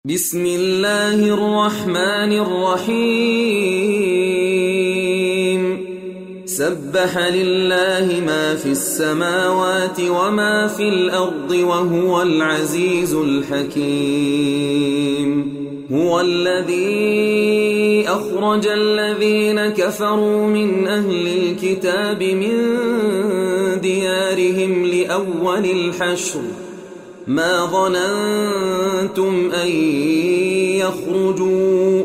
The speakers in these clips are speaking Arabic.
بسم الله الرحمن الرحيم سبح لله ما في السماوات وما في الأرض وهو العزيز الحكيم هو الذي أخرج الذين كفروا من أهل الكتاب من ديارهم لأول الحشر ما ظننتم أن يخرجوا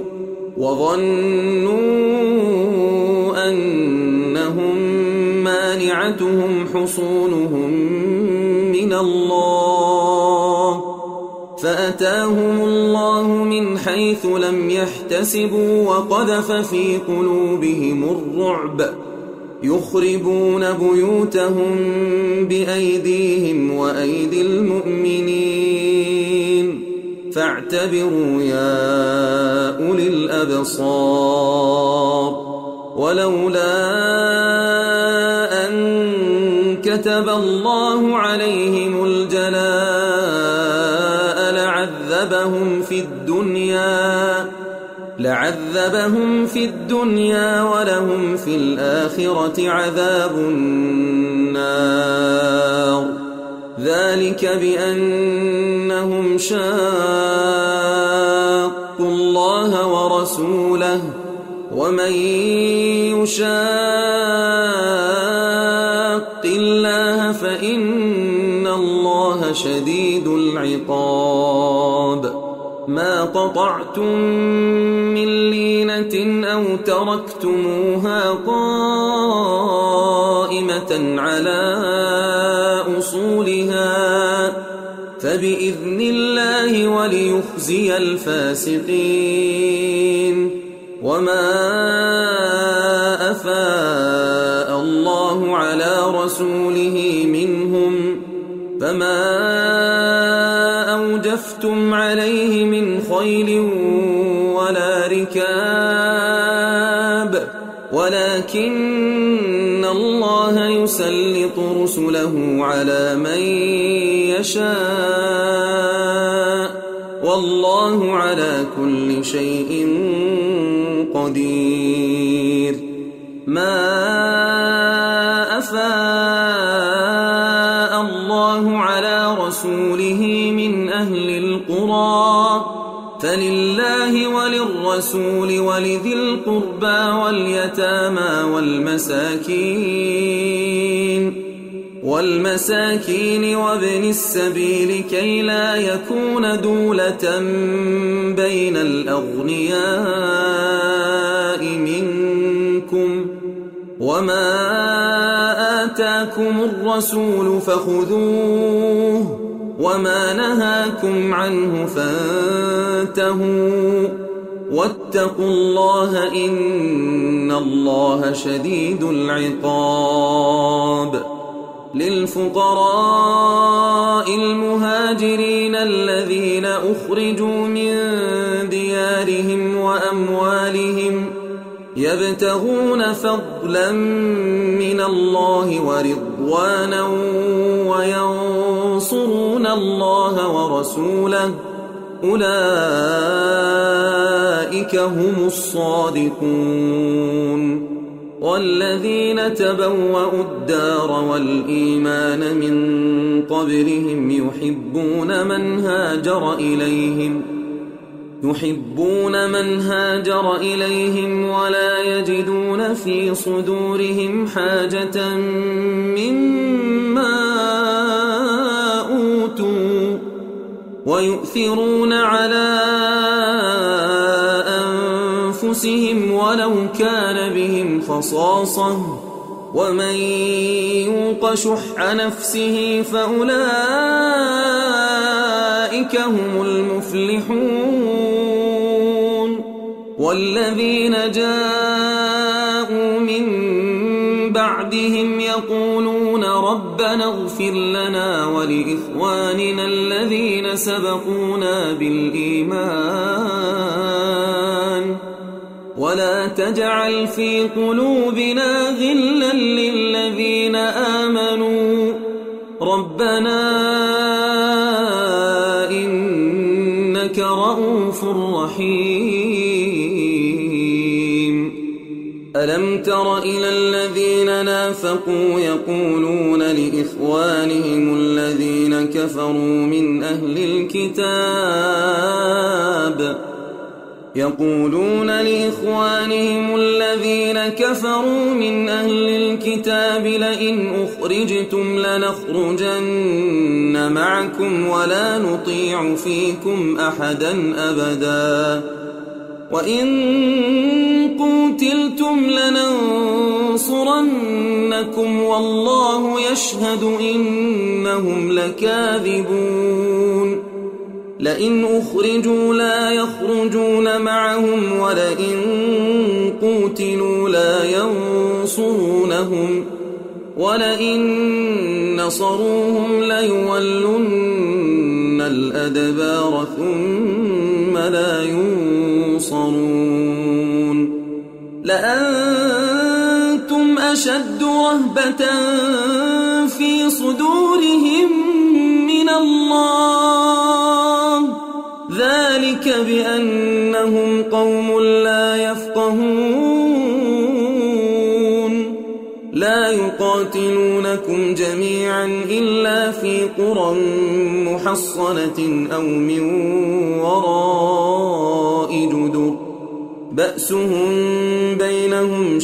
وظنوا أنهم مانعتهم حصونهم من الله فأتاهم الله من حيث لم يحتسبوا وقذف في قلوبهم الرعب يخربون بيوتهم بأيديهم وأيدي المؤمنين فاعتبروا يا أولي الأبصار ولولا أن كتب الله عليهم الجلاء لعذبهم في الدنيا ولهم في الآخرة عذاب النار ذلك بأنهم شاقوا الله ورسوله ومن يشاق الله فإن الله شديد العقاب ما قطعتم من لينة أو تركتموها قائمة على أصولها فبإذن الله وليخزي الفاسقين وما أفاء الله على رسوله منهم فما أوجفتم عليه من خيل ولا ركاب ولكن الله يسلط رسله على من يشاء والله على كل شيء قدير ما أفاء الله على رسوله من أهل القرى فلله وللرسول ولذي القربى واليتامى والمساكين وابن السبيل كي لا يكون دولة بين الأغنياء منكم وما آتاكم الرسول فخذوه وما نهاكم عنه فانتهوا واتقوا الله إن الله شديد العقاب للفقراء المهاجرين الذين أخرجوا من ديارهم وأموالهم يبتغون فضلا من الله ورضوانا وينصرون الله ورسوله أولئك هم الصادقون والذين تبوأوا الدار والإيمان من قبلهم يحبون من هاجر إليهم ولا يجدون في صدورهم حاجة مما أوتوا ويؤثرون على أنفسهم ولو كان بهم خصاصة ومن يوق شح نفسه فأولئك هم المفلحون والذين جاءوا من بعدهم يقولون ربنا اغفر لنا ولإخواننا الذين سبقونا بالإيمان ولا تجعل في قلوبنا غلا للذين آمنوا ربنا إنك لرءوف رحيم ألم تر إلى الذين نافقوا يقولون لإخوانهم الذين كفروا من أهل الكتاب لئن أخرجتم لنخرجن معكم ولا نطيع فيكم أحدا أبدا وإن قتلتم لننصرنكم والله يشهد إنهم لكاذبون لئن أخرجوا لا يخرجون معهم ولئن قتلوا لا ينصرونهم ولئن نصروهم ليولن الأدبار ثم لا ينصرون لأنتم أشد رهبة في صدورهم من الله ذلك بأنهم قوم لا يفقهون لا يقاتلونكم جميعا إلا في قرى محصنة أو من وراء جدر بأسهم بينهم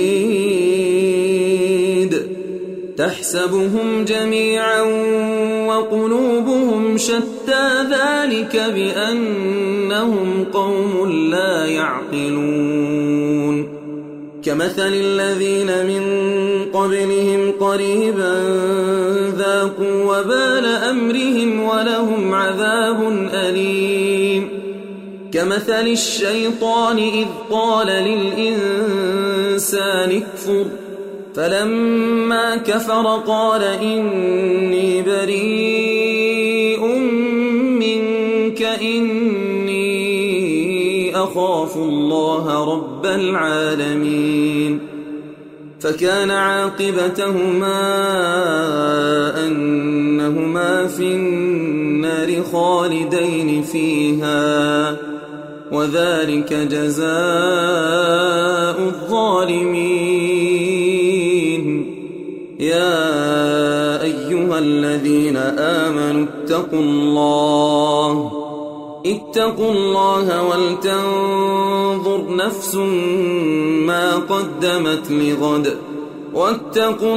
شديد تحسبهم جميعا وقلوبهم شتى ذلك بأنهم قوم لا يعقلون كمثل الذين من قبلهم قريبا ذاقوا وبال أمرهم ولهم عذاب أليم كمثل الشيطان إذ قال للإنسان اكفر فلما كفر قال إني بريء منك إني أخاف الله رب العالمين فكان عاقبتهما أنهما في النار خالدين فيها وذلك جزاء الظالمين يا أيها الذين آمنوا اتقوا الله ولتنظر نفس ما قدمت لغد واتقوا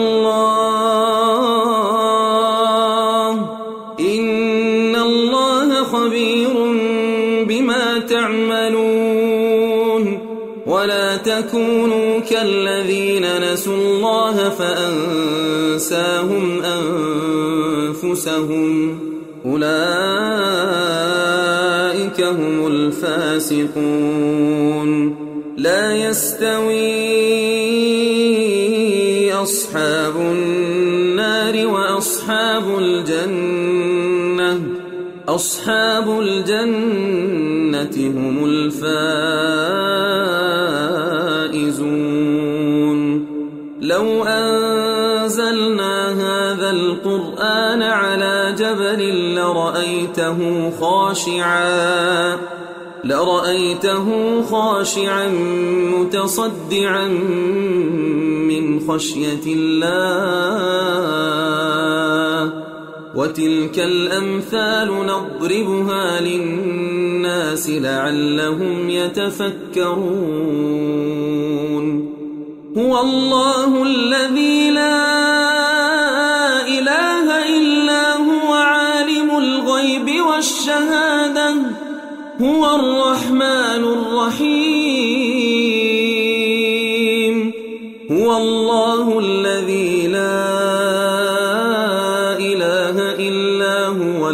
الله إن الله خبير بما تعملون ولا تكونوا كالذين نسوا الله فأنساهم أنفسهم أولئك هم الفاسقون لا يستوي أصحاب النار وأصحاب الجنة أصحاب الجنة هم الفائزون لو أنزلنا هذا القرآن على جبل لرأيته خاشعا متصدعا من خشية الله وتلك الأمثال نضربها للناس لعلهم يتفكرون هو الله الذي لا إله إلا هو عالم الغيب والشهادة هو الرحمن الرحيم هو الله الذي لا إله إلا هو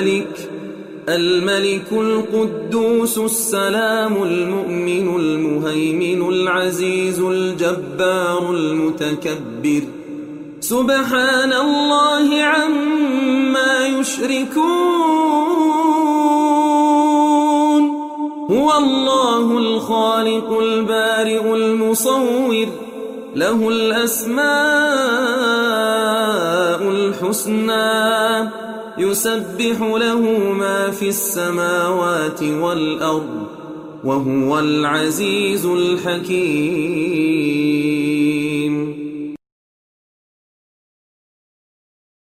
الملك القدوس السلام المؤمن المهيمن العزيز الجبار المتكبر سبحان الله عما يشركون هو الله الخالق البارئ المصور له الأسماء الحسنى يسبح له ما في السماوات والأرض وهو العزيز الحكيم.